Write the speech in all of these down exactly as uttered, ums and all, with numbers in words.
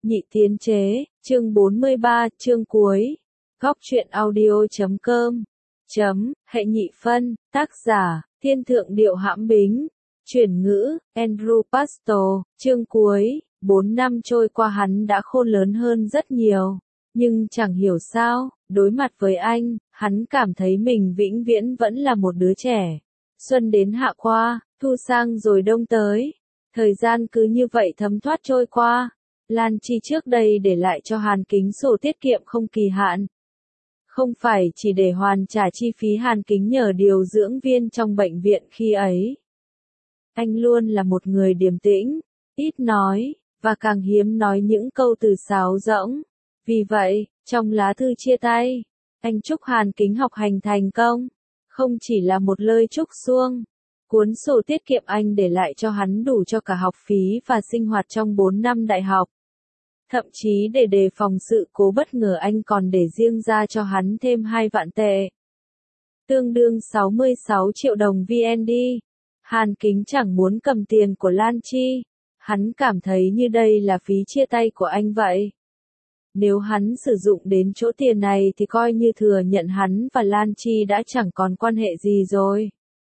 Nhị tiến chế, chương bốn mươi ba, chương cuối. Góc truyện audio chấm com. Chấm, hệ nhị phân, tác giả, thiên thượng điệu hãm bính. Chuyển ngữ, Andrew Pastor, chương cuối. Bốn năm trôi qua hắn đã khôn lớn hơn rất nhiều. Nhưng chẳng hiểu sao, đối mặt với anh, hắn cảm thấy mình vĩnh viễn vẫn là một đứa trẻ. Xuân đến hạ qua, thu sang rồi đông tới. Thời gian cứ như vậy thấm thoát trôi qua. Lan Chi trước đây để lại cho Hàn Kính sổ tiết kiệm không kỳ hạn. Không phải chỉ để hoàn trả chi phí Hàn Kính nhờ điều dưỡng viên trong bệnh viện khi ấy. Anh luôn là một người điềm tĩnh, ít nói, và càng hiếm nói những câu từ sáo rỗng. Vì vậy, trong lá thư chia tay, anh chúc Hàn Kính học hành thành công. Không chỉ là một lời chúc suông. Cuốn sổ tiết kiệm anh để lại cho hắn đủ cho cả học phí và sinh hoạt trong bốn năm đại học. Thậm chí để đề phòng sự cố bất ngờ anh còn để riêng ra cho hắn thêm hai vạn tệ. Tương đương sáu mươi sáu triệu đồng vê en đê. Hàn Kính chẳng muốn cầm tiền của Lan Chi. Hắn cảm thấy như đây là phí chia tay của anh vậy. Nếu hắn sử dụng đến chỗ tiền này thì coi như thừa nhận hắn và Lan Chi đã chẳng còn quan hệ gì rồi.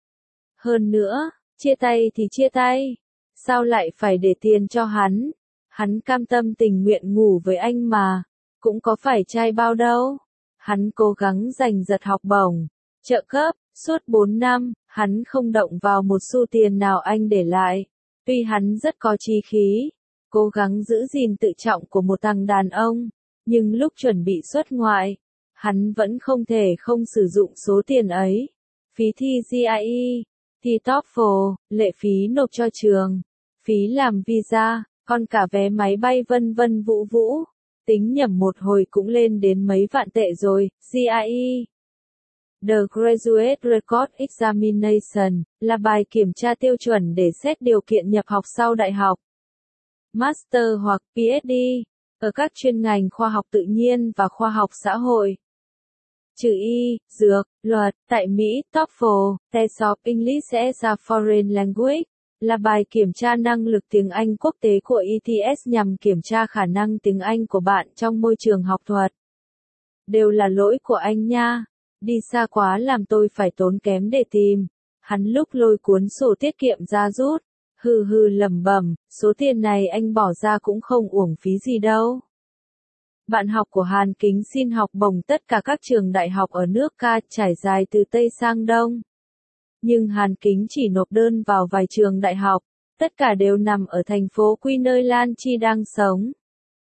Hơn nữa, chia tay thì chia tay. Sao lại phải để tiền cho hắn? Hắn cam tâm tình nguyện ngủ với anh mà. Cũng có phải trai bao đâu. Hắn cố gắng giành giật học bổng, trợ cấp. Suốt bốn năm, hắn không động vào một xu tiền nào anh để lại. Tuy hắn rất có chí khí, cố gắng giữ gìn tự trọng của một thằng đàn ông. Nhưng lúc chuẩn bị xuất ngoại, hắn vẫn không thể không sử dụng số tiền ấy. Phí thi giê i e, thi TOEFL, lệ phí nộp cho trường, phí làm visa, còn cả vé máy bay vân vân vũ vũ. Tính nhẩm một hồi cũng lên đến mấy vạn tệ rồi. giê i e, The Graduate Record Examination, là bài kiểm tra tiêu chuẩn để xét điều kiện nhập học sau đại học. Master hoặc pê hát đê, ở các chuyên ngành khoa học tự nhiên và khoa học xã hội. Trừ y, dược, luật, tại Mỹ, TOEFL, Test of English as a Foreign Language, là bài kiểm tra năng lực tiếng Anh quốc tế của e tê ét nhằm kiểm tra khả năng tiếng Anh của bạn trong môi trường học thuật. Đều là lỗi của anh nha. Đi xa quá làm tôi phải tốn kém để tìm. Hắn lúc lôi cuốn sổ tiết kiệm ra rút. Hừ hừ lẩm bẩm, số tiền này anh bỏ ra cũng không uổng phí gì đâu. Bạn học của Hàn Kính xin học bổng tất cả các trường đại học ở nước Ca trải dài từ Tây sang Đông. Nhưng Hàn Kính chỉ nộp đơn vào vài trường đại học, tất cả đều nằm ở thành phố Quy nơi Lan Chi đang sống.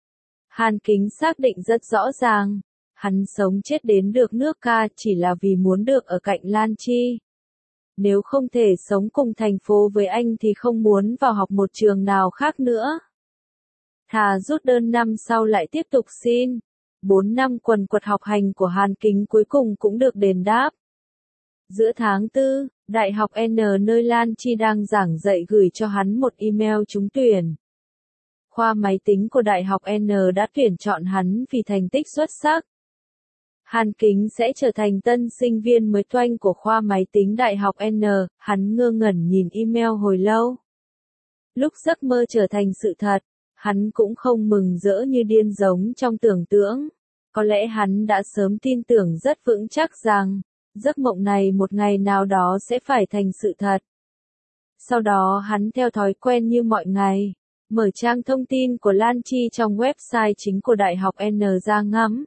Hàn Kính xác định rất rõ ràng, hắn sống chết đến được nước Ca chỉ là vì muốn được ở cạnh Lan Chi. Nếu không thể sống cùng thành phố với anh thì không muốn vào học một trường nào khác nữa. Thà rút đơn năm sau lại tiếp tục xin. Bốn năm quần quật học hành của Hàn Kính cuối cùng cũng được đền đáp. Giữa tháng tư, Đại học N nơi Lan Chi đang giảng dạy gửi cho hắn một email trúng tuyển. Khoa máy tính của Đại học N đã tuyển chọn hắn vì thành tích xuất sắc. Hàn Kính sẽ trở thành tân sinh viên mới toanh của khoa máy tính Đại học N, hắn ngơ ngẩn nhìn email hồi lâu. Lúc giấc mơ trở thành sự thật, hắn cũng không mừng rỡ như điên giống trong tưởng tượng. Có lẽ hắn đã sớm tin tưởng rất vững chắc rằng, giấc mộng này một ngày nào đó sẽ phải thành sự thật. Sau đó hắn theo thói quen như mọi ngày, mở trang thông tin của Lan Chi trong website chính của Đại học N ra ngắm.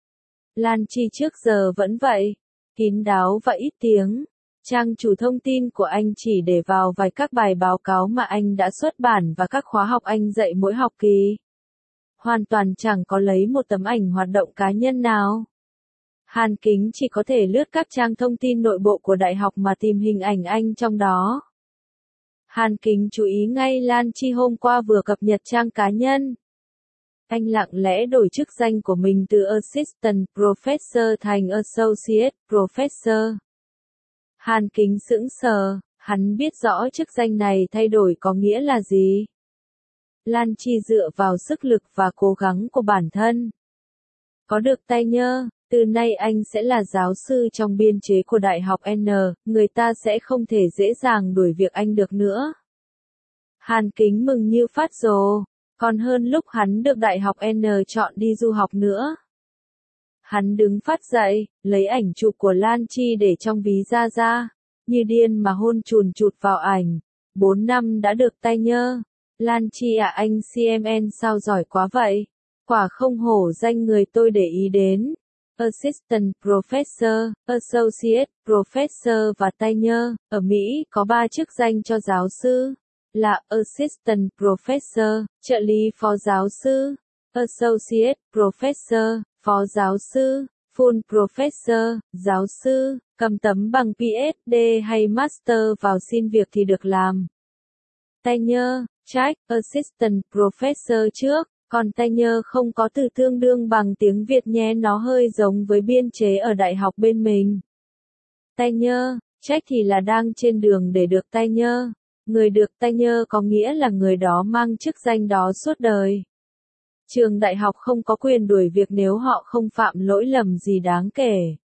Lan Chi trước giờ vẫn vậy, kín đáo và ít tiếng. Trang chủ thông tin của anh chỉ để vào vài các bài báo cáo mà anh đã xuất bản và các khóa học anh dạy mỗi học kỳ. Hoàn toàn chẳng có lấy một tấm ảnh hoạt động cá nhân nào. Hàn Kính chỉ có thể lướt các trang thông tin nội bộ của đại học mà tìm hình ảnh anh trong đó. Hàn Kính chú ý ngay Lan Chi hôm qua vừa cập nhật trang cá nhân. Anh lặng lẽ đổi chức danh của mình từ Assistant Professor thành Associate Professor. Hàn Kính sững sờ, hắn biết rõ chức danh này thay đổi có nghĩa là gì. Lan Chi dựa vào sức lực và cố gắng của bản thân. Có được tay nhơ, từ nay anh sẽ là giáo sư trong biên chế của Đại học N, người ta sẽ không thể dễ dàng đuổi việc anh được nữa. Hàn Kính mừng như phát rồ. còn hơn lúc hắn được đại học N chọn đi du học nữa. Hắn đứng phát dậy, lấy ảnh chụp của Lan Chi để trong ví da ra, như điên mà hôn chùn chụt vào ảnh. Bốn năm đã được tai nhơ. Lan Chi à, anh xê em en sao giỏi quá vậy? Quả không hổ danh người tôi để ý đến. Assistant Professor, Associate Professor và tai nhơ. Ở Mỹ có ba chức danh cho giáo sư, là Assistant Professor, trợ lý phó giáo sư, Associate Professor, phó giáo sư, Full Professor, giáo sư. Cầm tấm bằng P H D hay Master vào xin việc thì được làm. Tai nhơ, check, Assistant Professor trước, còn tai nhơ không có từ tương đương bằng tiếng Việt nhé, nó hơi giống với biên chế ở đại học bên mình. Tai nhơ, check thì là đang trên đường để được tai nhơ. Người được tai nhơ có nghĩa là người đó mang chức danh đó suốt đời. Trường đại học không có quyền đuổi việc nếu họ không phạm lỗi lầm gì đáng kể.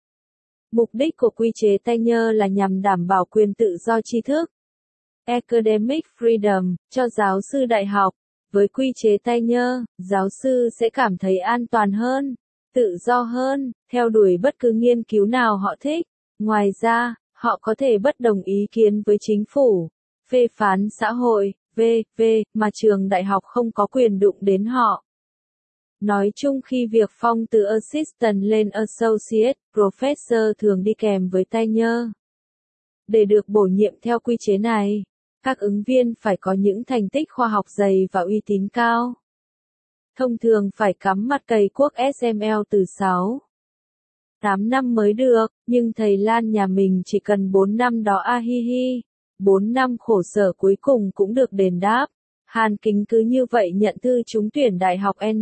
Mục đích của quy chế tai nhơ là nhằm đảm bảo quyền tự do tri thức, academic freedom, cho giáo sư đại học. Với quy chế tai nhơ, giáo sư sẽ cảm thấy an toàn hơn, tự do hơn, theo đuổi bất cứ nghiên cứu nào họ thích. Ngoài ra, họ có thể bất đồng ý kiến với chính phủ, phê phán xã hội, vân vân mà trường đại học không có quyền đụng đến họ. Nói chung khi việc phong từ Assistant lên Associate Professor thường đi kèm với tai nhơ. Để được bổ nhiệm theo quy chế này, các ứng viên phải có những thành tích khoa học dày và uy tín cao. Thông thường phải cắm mặt cày cuốc S M L từ sáu, tám năm mới được, nhưng thầy Lan nhà mình chỉ cần bốn năm đó a hi hi. bốn năm khổ sở cuối cùng cũng được đền đáp. Hàn Kính cứ như vậy nhận thư trúng tuyển đại học N.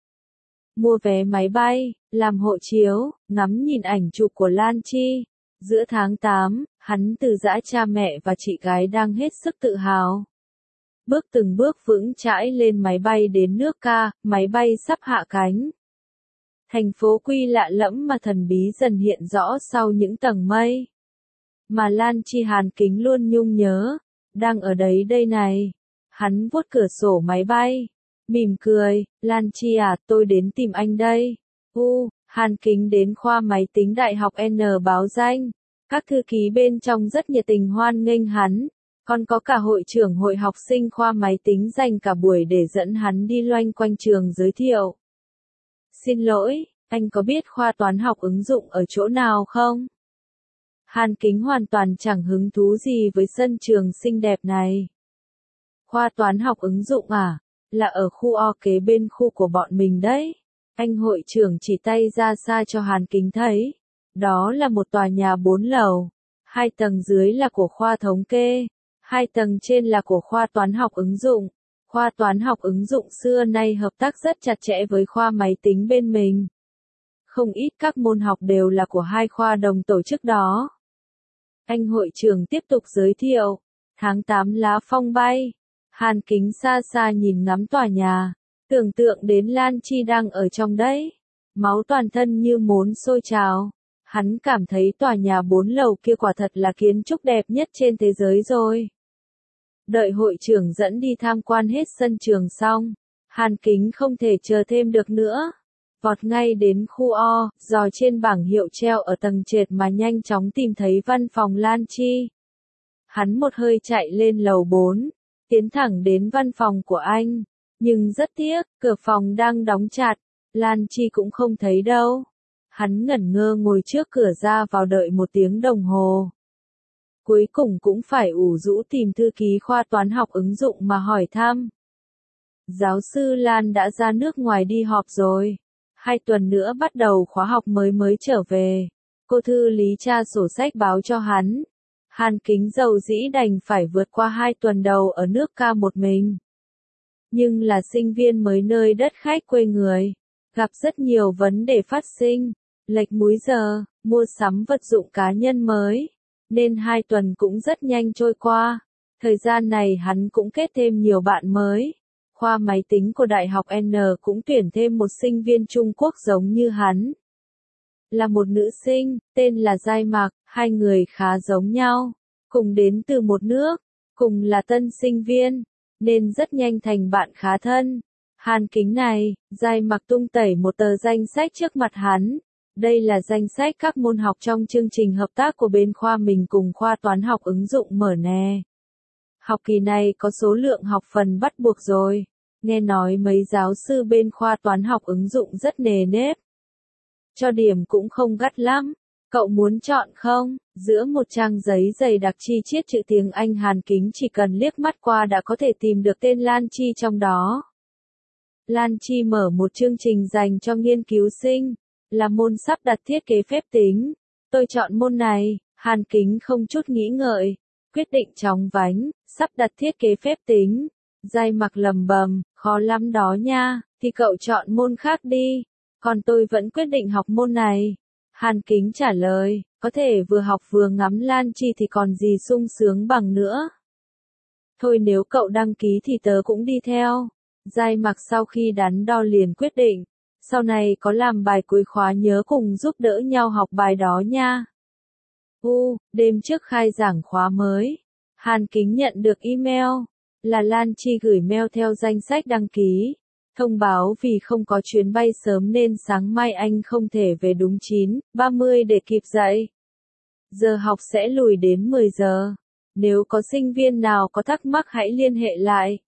Mua vé máy bay, làm hộ chiếu, ngắm nhìn ảnh chụp của Lan Chi. Giữa tháng tám, hắn từ giã cha mẹ và chị gái đang hết sức tự hào. Bước từng bước vững chãi lên máy bay đến nước Ca, máy bay sắp hạ cánh. Thành phố Quy lạ lẫm mà thần bí dần hiện rõ sau những tầng mây. Mà Lan Chi Hàn Kính luôn nhung nhớ, đang ở đấy đây này. Hắn vuốt cửa sổ máy bay, mỉm cười, Lan Chi à, tôi đến tìm anh đây. U, Hàn Kính đến khoa máy tính đại học N báo danh. Các thư ký bên trong rất nhiệt tình hoan nghênh hắn, còn có cả hội trưởng hội học sinh khoa máy tính dành cả buổi để dẫn hắn đi loanh quanh trường giới thiệu. Xin lỗi, anh có biết khoa toán học ứng dụng ở chỗ nào không? Hàn Kính hoàn toàn chẳng hứng thú gì với sân trường xinh đẹp này. Khoa toán học ứng dụng à? Là ở khu O kế bên khu của bọn mình đấy. Anh hội trưởng chỉ tay ra xa cho Hàn Kính thấy. Đó là một tòa nhà bốn lầu. Hai tầng dưới là của khoa thống kê. Hai tầng trên là của khoa toán học ứng dụng. Khoa toán học ứng dụng xưa nay hợp tác rất chặt chẽ với khoa máy tính bên mình. Không ít các môn học đều là của hai khoa đồng tổ chức đó. Anh hội trưởng tiếp tục giới thiệu. Tháng tám lá phong bay. Hàn Kính xa xa nhìn ngắm tòa nhà. Tưởng tượng đến Lan Chi đang ở trong đấy. Máu toàn thân như muốn sôi trào. Hắn cảm thấy tòa nhà bốn lầu kia quả thật là kiến trúc đẹp nhất trên thế giới rồi. Đợi hội trưởng dẫn đi tham quan hết sân trường xong, Hàn Kính không thể chờ thêm được nữa. Vọt ngay đến khu O, dò trên bảng hiệu treo ở tầng trệt mà nhanh chóng tìm thấy văn phòng Lan Chi. Hắn một hơi chạy lên lầu bốn, tiến thẳng đến văn phòng của anh. Nhưng rất tiếc, cửa phòng đang đóng chặt, Lan Chi cũng không thấy đâu. Hắn ngẩn ngơ ngồi trước cửa ra vào đợi một tiếng đồng hồ. Cuối cùng cũng phải ủ rũ tìm thư ký khoa toán học ứng dụng mà hỏi thăm. Giáo sư Lan đã ra nước ngoài đi họp rồi. Hai tuần nữa bắt đầu khóa học mới mới trở về. Cô thư lý tra sổ sách báo cho hắn. Hàn Kính dầu dĩ đành phải vượt qua hai tuần đầu ở nước Ca một mình. Nhưng là sinh viên mới nơi đất khách quê người. Gặp rất nhiều vấn đề phát sinh. Lệch múi giờ, mua sắm vật dụng cá nhân mới. Nên hai tuần cũng rất nhanh trôi qua. Thời gian này hắn cũng kết thêm nhiều bạn mới. Khoa máy tính của Đại học N cũng tuyển thêm một sinh viên Trung Quốc giống như hắn. Là một nữ sinh, tên là Giai Mạc, hai người khá giống nhau. Cùng đến từ một nước, cùng là tân sinh viên. nên rất nhanh thành bạn khá thân. Hàn Kính này, Giai Mặc tung tẩy một tờ danh sách trước mặt hắn. Đây là danh sách các môn học trong chương trình hợp tác của bên khoa mình cùng khoa toán học ứng dụng mở nè. Học kỳ này có số lượng học phần bắt buộc rồi. Nghe nói mấy giáo sư bên khoa toán học ứng dụng rất nề nếp. Cho điểm cũng không gắt lắm. Cậu muốn chọn không? Giữa một trang giấy dày đặc chi chít chữ tiếng Anh Hàn Kính chỉ cần liếc mắt qua đã có thể tìm được tên Lan Chi trong đó. Lan Chi mở một chương trình dành cho nghiên cứu sinh, là môn sắp đặt thiết kế phép tính. Tôi chọn môn này, Hàn Kính không chút nghĩ ngợi, quyết định chóng vánh, sắp đặt thiết kế phép tính. Giai Mặc lầm bầm, khó lắm đó nha, thì cậu chọn môn khác đi, còn tôi vẫn quyết định học môn này. Hàn Kính trả lời, có thể vừa học vừa ngắm Lan Chi thì còn gì sung sướng bằng nữa. Thôi nếu cậu đăng ký thì tớ cũng đi theo. Giai Mặc sau khi đắn đo liền quyết định, sau này có làm bài cuối khóa nhớ cùng giúp đỡ nhau học bài đó nha. U, đêm trước khai giảng khóa mới, Hàn Kính nhận được email, là Lan Chi gửi mail theo danh sách đăng ký. Thông báo vì không có chuyến bay sớm nên sáng mai anh không thể về đúng chín ba mươi để kịp dậy. Giờ học sẽ lùi đến mười giờ. Nếu có sinh viên nào có thắc mắc hãy liên hệ lại.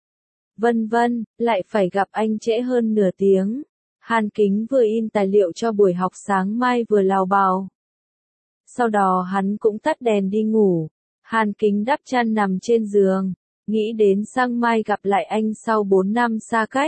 Vân vân, lại phải gặp anh trễ hơn nửa tiếng. Hàn Kính vừa in tài liệu cho buổi học sáng mai vừa lào bào. Sau đó hắn cũng tắt đèn đi ngủ. Hàn Kính đắp chăn nằm trên giường, nghĩ đến sang mai gặp lại anh sau bốn năm xa cách.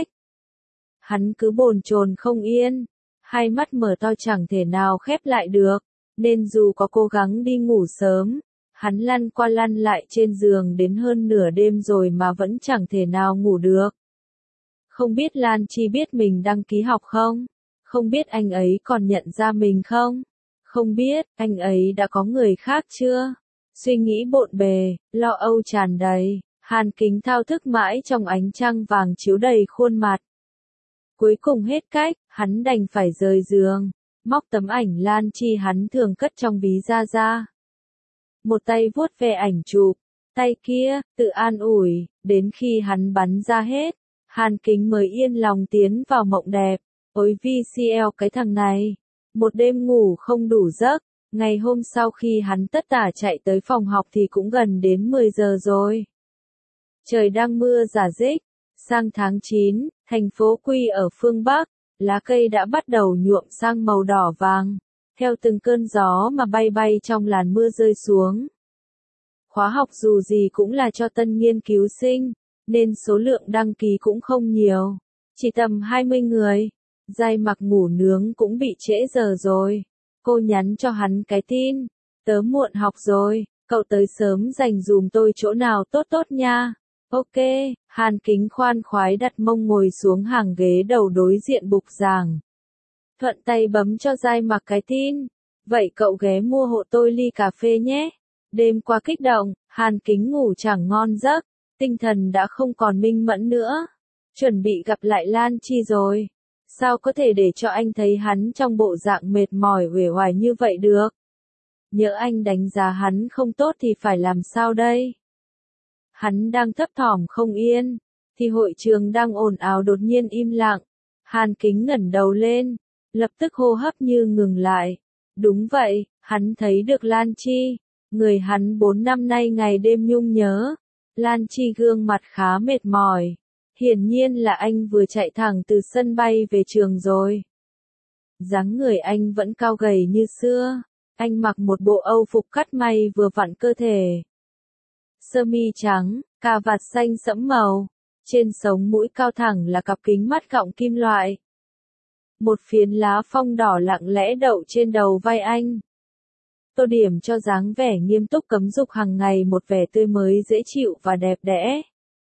Hắn cứ bồn chồn không yên, hai mắt mở to chẳng thể nào khép lại được, nên dù có cố gắng đi ngủ sớm, hắn lăn qua lăn lại trên giường đến hơn nửa đêm rồi mà vẫn chẳng thể nào ngủ được. Không biết Lan Chi biết mình đăng ký học không? Không biết anh ấy còn nhận ra mình không? Không biết anh ấy đã có người khác chưa? Suy nghĩ bộn bề, lo âu tràn đầy, Hàn Kính thao thức mãi trong ánh trăng vàng chiếu đầy khuôn mặt. Cuối cùng hết cách, hắn đành phải rời giường, móc tấm ảnh Lan Chi hắn thường cất trong ví ra ra. Một tay vuốt ve ảnh chụp, tay kia, tự an ủi, đến khi hắn bắn ra hết, Hàn Kính mới yên lòng tiến vào mộng đẹp. Ôi vê xê lờ cái thằng này, một đêm ngủ không đủ giấc, ngày hôm sau khi hắn tất tả chạy tới phòng học thì cũng gần đến mười giờ rồi. Trời đang mưa rả rích, sang tháng chín, thành phố Quy ở phương Bắc, lá cây đã bắt đầu nhuộm sang màu đỏ vàng, theo từng cơn gió mà bay bay trong làn mưa rơi xuống. Khóa học dù gì cũng là cho tân nghiên cứu sinh, nên số lượng đăng ký cũng không nhiều, chỉ tầm hai mươi người. Giai Mặc ngủ nướng cũng bị trễ giờ rồi. Cô nhắn cho hắn cái tin, tớ muộn học rồi, cậu tới sớm dành dùm tôi chỗ nào tốt tốt nha. Ok, Hàn Kính khoan khoái đặt mông ngồi xuống hàng ghế đầu đối diện bục giảng. Thuận tay bấm cho Giai Mặc cái tin, vậy cậu ghé mua hộ tôi ly cà phê nhé. Đêm qua kích động, Hàn Kính ngủ chẳng ngon giấc, tinh thần đã không còn minh mẫn nữa. Chuẩn bị gặp lại Lan Chi rồi. Sao có thể để cho anh thấy hắn trong bộ dạng mệt mỏi uể oải như vậy được? Nhỡ anh đánh giá hắn không tốt thì phải làm sao đây? Hắn đang thấp thỏm không yên, thì hội trường đang ồn ào đột nhiên im lặng. Hàn Kính ngẩng đầu lên, lập tức hô hấp như ngừng lại. Đúng vậy, hắn thấy được Lan Chi, người hắn bốn năm nay ngày đêm nhung nhớ. Lan Chi gương mặt khá mệt mỏi. Hiển nhiên là anh vừa chạy thẳng từ sân bay về trường rồi. Dáng người anh vẫn cao gầy như xưa. Anh mặc một bộ âu phục cắt may vừa vặn cơ thể. Sơ mi trắng, cà vạt xanh sẫm màu. Trên sống mũi cao thẳng là cặp kính mắt gọng kim loại. Một phiến lá phong đỏ lặng lẽ đậu trên đầu vai anh. Tô điểm cho dáng vẻ nghiêm túc cấm dục hàng ngày một vẻ tươi mới dễ chịu và đẹp đẽ.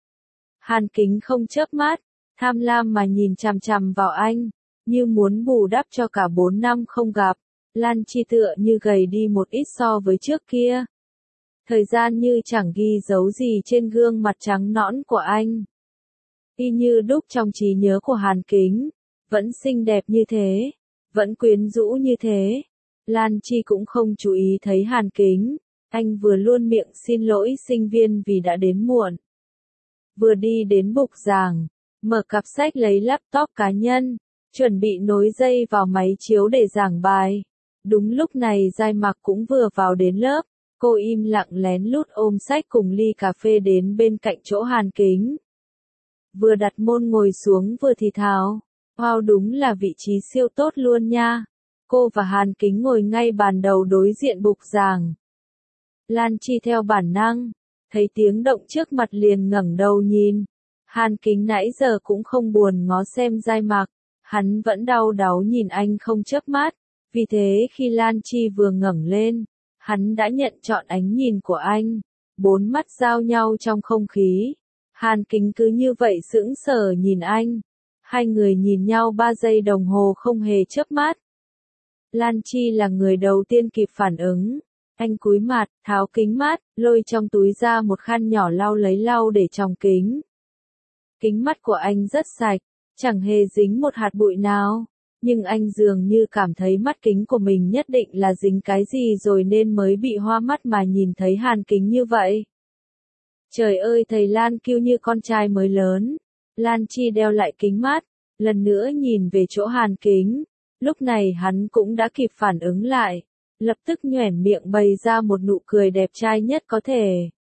Hàn Kính không chớp mắt, tham lam mà nhìn chằm chằm vào anh, như muốn bù đắp cho cả bốn năm không gặp. Lan Chi tựa như gầy đi một ít so với trước kia. Thời gian như chẳng ghi dấu gì trên gương mặt trắng nõn của anh. Y như đúc trong trí nhớ của Hàn Kính, vẫn xinh đẹp như thế, vẫn quyến rũ như thế. Lan Chi cũng không chú ý thấy Hàn Kính, anh vừa luôn miệng xin lỗi sinh viên vì đã đến muộn. vừa đi đến bục giảng, mở cặp sách lấy laptop cá nhân, chuẩn bị nối dây vào máy chiếu để giảng bài. Đúng lúc này Giai Mặc cũng vừa vào đến lớp, cô im lặng lén lút ôm sách cùng ly cà phê đến bên cạnh chỗ Hàn Kính. Vừa đặt môn ngồi xuống vừa thì thào, wow đúng là vị trí siêu tốt luôn nha. Cô và Hàn Kính ngồi ngay bàn đầu đối diện bục giảng. Lan Chi theo bản năng, thấy tiếng động trước mặt liền ngẩng đầu nhìn. Hàn Kính nãy giờ cũng không buồn ngó xem Giai Mặc, hắn vẫn đau đáu nhìn anh không chớp mắt, vì thế khi Lan Chi vừa ngẩng lên, hắn đã nhận trọn ánh nhìn của anh, bốn mắt giao nhau trong không khí. Hàn Kính cứ như vậy sững sờ nhìn anh, hai người nhìn nhau ba giây đồng hồ không hề chớp mắt. Lan Chi là người đầu tiên kịp phản ứng, anh cúi mặt, tháo kính mát, lôi trong túi ra một khăn nhỏ lau lấy lau để tròng kính. Kính mắt của anh rất sạch, chẳng hề dính một hạt bụi nào, nhưng anh dường như cảm thấy mắt kính của mình nhất định là dính cái gì rồi nên mới bị hoa mắt mà nhìn thấy Hàn Kính như vậy. Trời ơi thầy Lan kêu như con trai mới lớn. Lan Chi đeo lại kính mát, lần nữa nhìn về chỗ Hàn Kính, lúc này hắn cũng đã kịp phản ứng lại, lập tức nhoẻn miệng bày ra một nụ cười đẹp trai nhất có thể.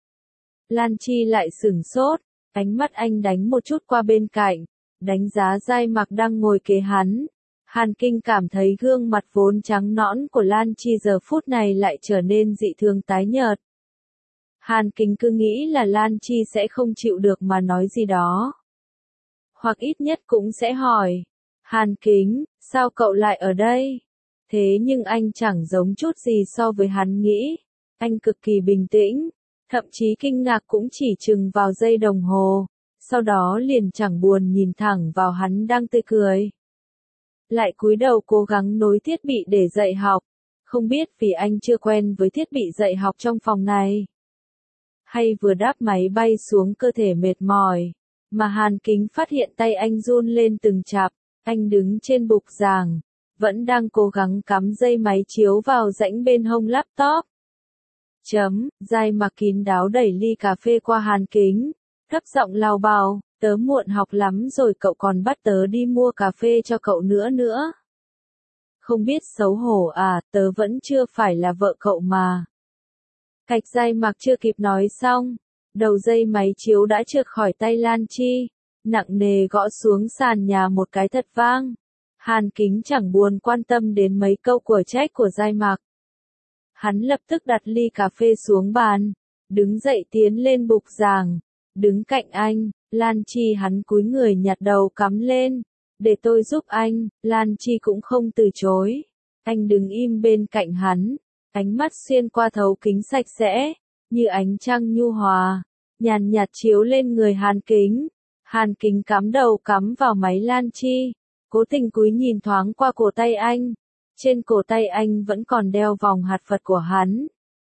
Lan Chi lại sửng sốt, ánh mắt anh đánh một chút qua bên cạnh, đánh giá Giai Mặc đang ngồi kế hắn. Hàn Kinh cảm thấy gương mặt vốn trắng nõn của Lan Chi giờ phút này lại trở nên dị thường tái nhợt. Hàn Kính cứ nghĩ là Lan Chi sẽ không chịu được mà nói gì đó. Hoặc ít nhất cũng sẽ hỏi, Hàn Kính, sao cậu lại ở đây? Thế nhưng anh chẳng giống chút gì so với hắn nghĩ. Anh cực kỳ bình tĩnh, thậm chí kinh ngạc cũng chỉ chừng vào giây đồng hồ, sau đó liền chẳng buồn nhìn thẳng vào hắn đang tươi cười. Lại cúi đầu cố gắng nối thiết bị để dạy học, không biết vì anh chưa quen với thiết bị dạy học trong phòng này, hay vừa đáp máy bay xuống cơ thể mệt mỏi, mà Hàn Kính phát hiện tay anh run lên từng chặp. Anh đứng trên bục giảng, vẫn đang cố gắng cắm dây máy chiếu vào rãnh bên hông laptop. Chấm, Giai Mặc kín đáo đẩy ly cà phê qua Hàn Kính, thấp giọng lao bào, tớ muộn học lắm rồi cậu còn bắt tớ đi mua cà phê cho cậu nữa nữa. Không biết xấu hổ à, tớ vẫn chưa phải là vợ cậu mà. Cạch Giai Mặc chưa kịp nói xong, đầu dây máy chiếu đã trượt khỏi tay Lan Chi, nặng nề gõ xuống sàn nhà một cái thật vang. Hàn Kính chẳng buồn quan tâm đến mấy câu của trách của Giai Mặc. Hắn lập tức đặt ly cà phê xuống bàn, đứng dậy tiến lên bục giảng, đứng cạnh anh. Lan Chi hắn cúi người nhặt đầu cắm lên, để tôi giúp anh. Lan Chi cũng không từ chối, anh đứng im bên cạnh hắn, ánh mắt xuyên qua thấu kính sạch sẽ, như ánh trăng nhu hòa, nhàn nhạt chiếu lên người Hàn Kính. Hàn Kính cắm đầu cắm vào máy Lan Chi, cố tình cúi nhìn thoáng qua cổ tay anh, trên cổ tay anh vẫn còn đeo vòng hạt Phật của hắn.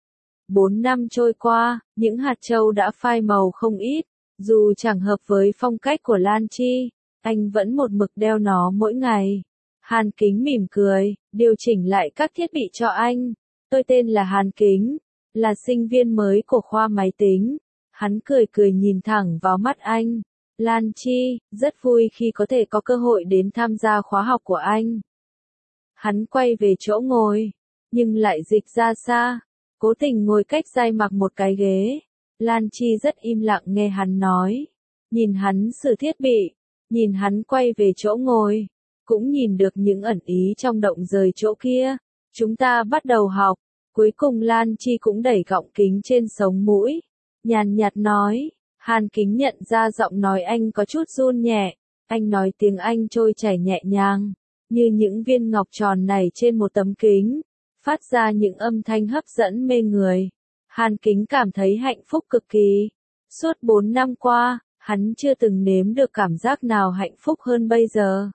Bốn năm trôi qua, những hạt châu đã phai màu không ít, dù chẳng hợp với phong cách của Lan Chi, anh vẫn một mực đeo nó mỗi ngày. Hàn Kính mỉm cười, điều chỉnh lại các thiết bị cho anh. Tôi tên là Hàn Kính, là sinh viên mới của khoa máy tính. Hắn cười cười nhìn thẳng vào mắt anh. Lan Chi, rất vui khi có thể có cơ hội đến tham gia khóa học của anh. Hắn quay về chỗ ngồi, nhưng lại dịch ra xa, cố tình ngồi cách Giai Mặc một cái ghế. Lan Chi rất im lặng nghe hắn nói, nhìn hắn sửa thiết bị, nhìn hắn quay về chỗ ngồi, cũng nhìn được những ẩn ý trong động rời chỗ kia. Chúng ta bắt đầu học, cuối cùng Lan Chi cũng đẩy gọng kính trên sống mũi, nhàn nhạt nói. Hàn Kính nhận ra giọng nói anh có chút run nhẹ, anh nói tiếng Anh trôi chảy nhẹ nhàng, như những viên ngọc tròn này trên một tấm kính, phát ra những âm thanh hấp dẫn mê người. Hàn Kính cảm thấy hạnh phúc cực kỳ. Suốt bốn năm qua, hắn chưa từng nếm được cảm giác nào hạnh phúc hơn bây giờ.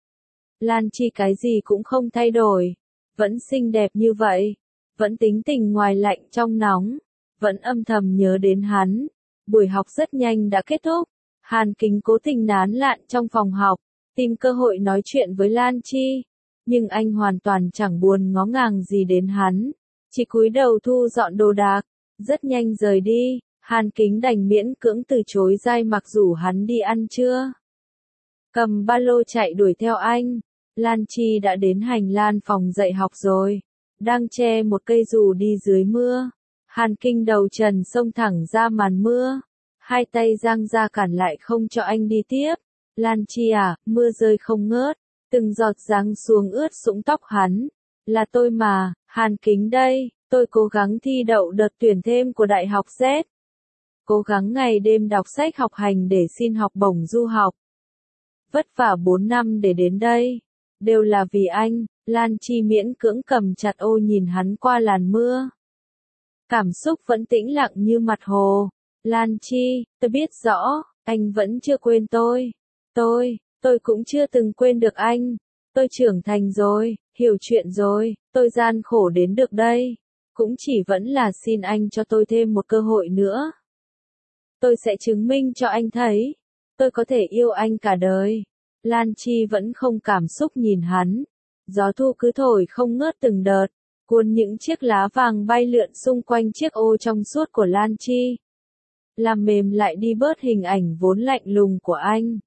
Lan Chi cái gì cũng không thay đổi, vẫn xinh đẹp như vậy, vẫn tính tình ngoài lạnh trong nóng, vẫn âm thầm nhớ đến hắn. Buổi học rất nhanh đã kết thúc, Hàn Kính cố tình nán lạn trong phòng học, tìm cơ hội nói chuyện với Lan Chi, nhưng anh hoàn toàn chẳng buồn ngó ngàng gì đến hắn, chỉ cúi đầu thu dọn đồ đạc, rất nhanh rời đi. Hàn Kính đành miễn cưỡng từ chối Giai Mặc rủ hắn đi ăn trưa. Cầm ba lô chạy đuổi theo anh. Lan Chi đã đến hành lang phòng dạy học rồi. Đang che một cây dù đi dưới mưa. Hàn Kinh đầu trần xông thẳng ra màn mưa. Hai tay giang ra cản lại không cho anh đi tiếp. Lan Chi à, mưa rơi không ngớt. Từng giọt giáng xuống ướt sũng tóc hắn. Là tôi mà, Hàn Kính đây. Tôi cố gắng thi đậu đợt tuyển thêm của Đại học Z. Cố gắng ngày đêm đọc sách học hành để xin học bổng du học. Vất vả bốn năm để đến đây. Đều là vì anh. Lan Chi miễn cưỡng cầm chặt ô nhìn hắn qua làn mưa. Cảm xúc vẫn tĩnh lặng như mặt hồ. Lan Chi, tôi biết rõ, anh vẫn chưa quên tôi. Tôi, tôi cũng chưa từng quên được anh. Tôi trưởng thành rồi, hiểu chuyện rồi, tôi gian khổ đến được đây. Cũng chỉ vẫn là xin anh cho tôi thêm một cơ hội nữa. Tôi sẽ chứng minh cho anh thấy. Tôi có thể yêu anh cả đời. Lan Chi vẫn không cảm xúc nhìn hắn. Gió thu cứ thổi không ngớt từng đợt. Cuốn những chiếc lá vàng bay lượn xung quanh chiếc ô trong suốt của Lan Chi. Làm mềm lại đi bớt hình ảnh vốn lạnh lùng của anh.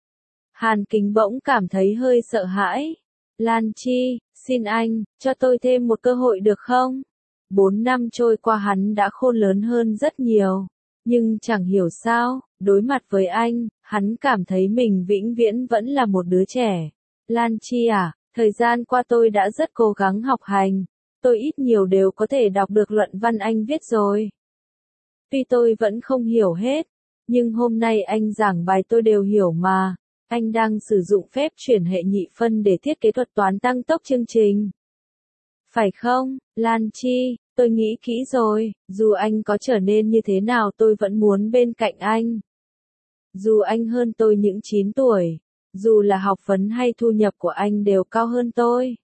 Hàn Kính bỗng cảm thấy hơi sợ hãi. Lan Chi, xin anh, cho tôi thêm một cơ hội được không? Bốn năm trôi qua hắn đã khôn lớn hơn rất nhiều. Nhưng chẳng hiểu sao, đối mặt với anh, hắn cảm thấy mình vĩnh viễn vẫn là một đứa trẻ. Lan Chi à, thời gian qua tôi đã rất cố gắng học hành. Tôi ít nhiều đều có thể đọc được luận văn anh viết rồi. Tuy tôi vẫn không hiểu hết, nhưng hôm nay anh giảng bài tôi đều hiểu mà. Anh đang sử dụng phép chuyển hệ nhị phân để thiết kế thuật toán tăng tốc chương trình. Phải không, Lan Chi, tôi nghĩ kỹ rồi, dù anh có trở nên như thế nào tôi vẫn muốn bên cạnh anh. Dù anh hơn tôi những chín tuổi, dù là học vấn hay thu nhập của anh đều cao hơn tôi.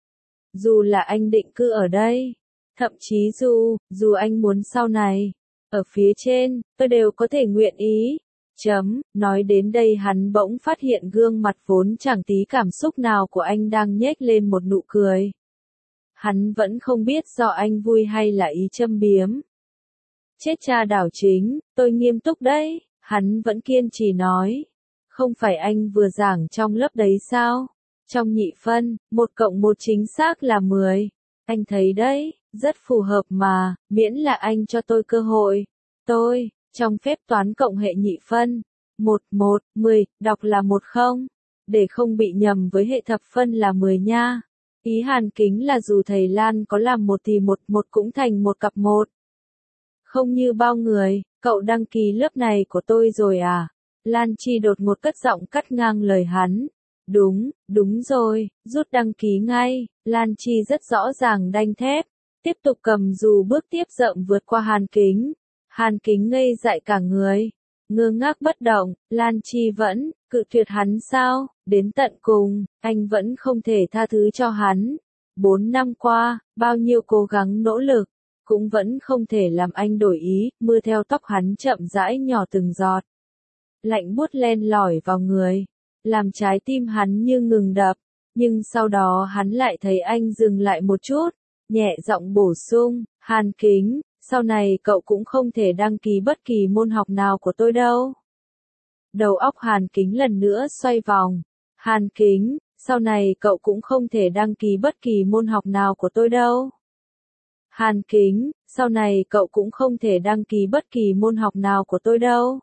Dù là anh định cư ở đây, thậm chí dù, dù anh muốn sau này, ở phía trên, tôi đều có thể nguyện ý. Chấm, nói đến đây hắn bỗng phát hiện gương mặt vốn chẳng tí cảm xúc nào của anh đang nhếch lên một nụ cười. Hắn vẫn không biết do anh vui hay là ý châm biếm. Chết cha đảo chính, tôi nghiêm túc đấy, hắn vẫn kiên trì nói. Không phải anh vừa giảng trong lớp đấy sao? Trong nhị phân, một cộng một chính xác là mười. Anh thấy đấy, rất phù hợp mà, miễn là anh cho tôi cơ hội. Tôi, trong phép toán cộng hệ nhị phân, một, một, mười, đọc là một không. Để không bị nhầm với hệ thập phân là mười nha. Ý Hàn Kính là dù thầy Lan có làm một thì một một cũng thành một cặp một. Không như bao người, cậu đăng ký lớp này của tôi rồi à? Lan Chi đột ngột cất giọng cắt ngang lời hắn. Đúng, đúng rồi, rút đăng ký ngay. Lan Chi rất rõ ràng đanh thép. Tiếp tục cầm dù bước tiếp rộng vượt qua Hàn Kính. Hàn Kính ngây dại cả người. Ngơ ngác bất động, Lan Chi vẫn, cự tuyệt hắn sao, đến tận cùng, anh vẫn không thể tha thứ cho hắn. Bốn năm qua, bao nhiêu cố gắng nỗ lực, cũng vẫn không thể làm anh đổi ý, mưa theo tóc hắn chậm rãi nhỏ từng giọt. Lạnh buốt len lỏi vào người, làm trái tim hắn như ngừng đập, nhưng sau đó hắn lại thấy anh dừng lại một chút, nhẹ giọng bổ sung, Hàn Kính. Sau này cậu cũng không thể đăng ký bất kỳ môn học nào của tôi đâu. Đầu óc Hàn Kính lần nữa xoay vòng. Hàn Kính, sau này cậu cũng không thể đăng ký bất kỳ môn học nào của tôi đâu. Hàn Kính, sau này cậu cũng không thể đăng ký bất kỳ môn học nào của tôi đâu.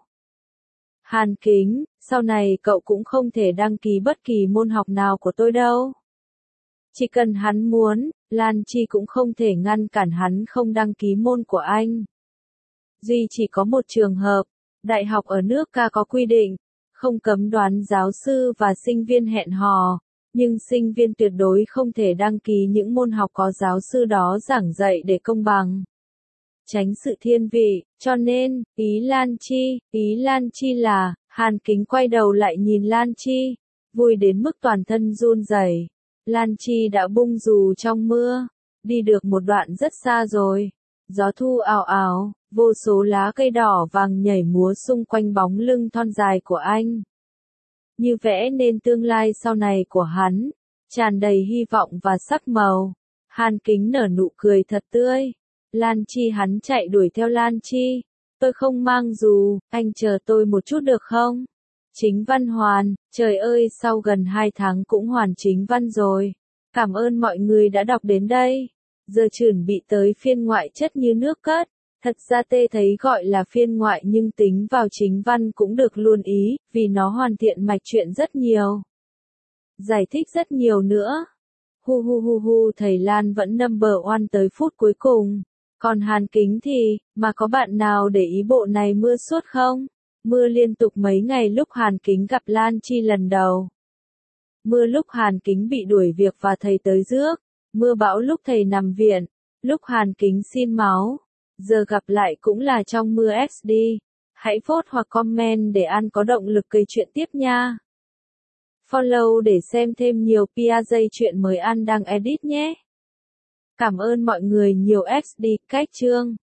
Hàn Kính, sau này cậu cũng không thể đăng ký bất kỳ môn học nào của tôi đâu. Chỉ cần hắn muốn, Lan Chi cũng không thể ngăn cản hắn không đăng ký môn của anh. Duy chỉ có một trường hợp, đại học ở nước ca có quy định, không cấm đoán giáo sư và sinh viên hẹn hò, nhưng sinh viên tuyệt đối không thể đăng ký những môn học có giáo sư đó giảng dạy để công bằng. Tránh sự thiên vị, cho nên, ý Lan Chi, ý Lan Chi là, Hàn Kính quay đầu lại nhìn Lan Chi, vui đến mức toàn thân run rẩy. Lan Chi đã bung dù trong mưa, đi được một đoạn rất xa rồi. Gió thu ào ào, vô số lá cây đỏ vàng nhảy múa xung quanh bóng lưng thon dài của anh. Như vẽ nên tương lai sau này của hắn, tràn đầy hy vọng và sắc màu. Hàn Kính nở nụ cười thật tươi. Lan Chi hắn chạy đuổi theo Lan Chi. Tôi không mang dù, anh chờ tôi một chút được không? Chính văn hoàn, trời ơi sau gần hai tháng cũng hoàn chính văn rồi. Cảm ơn mọi người đã đọc đến đây. Giờ chuẩn bị tới phiên ngoại chất như nước cất. Thật ra tê thấy gọi là phiên ngoại nhưng tính vào chính văn cũng được luôn ý, vì nó hoàn thiện mạch truyện rất nhiều. Giải thích rất nhiều nữa. Hu hu hu hu thầy Lan vẫn number one tới phút cuối cùng. Còn Hàn Kính thì, mà có bạn nào để ý bộ này mưa suốt không? Mưa liên tục mấy ngày lúc Hàn Kính gặp Lan Chi lần đầu. Mưa lúc Hàn Kính bị đuổi việc và thầy tới rước. Mưa bão lúc thầy nằm viện. Lúc Hàn Kính xin máu. Giờ gặp lại cũng là trong mưa ét đê. Hãy vote hoặc comment để An có động lực kể chuyện tiếp nha. Follow để xem thêm nhiều pê a giây chuyện mới An đang edit nhé. Cảm ơn mọi người nhiều ét đê cách chương.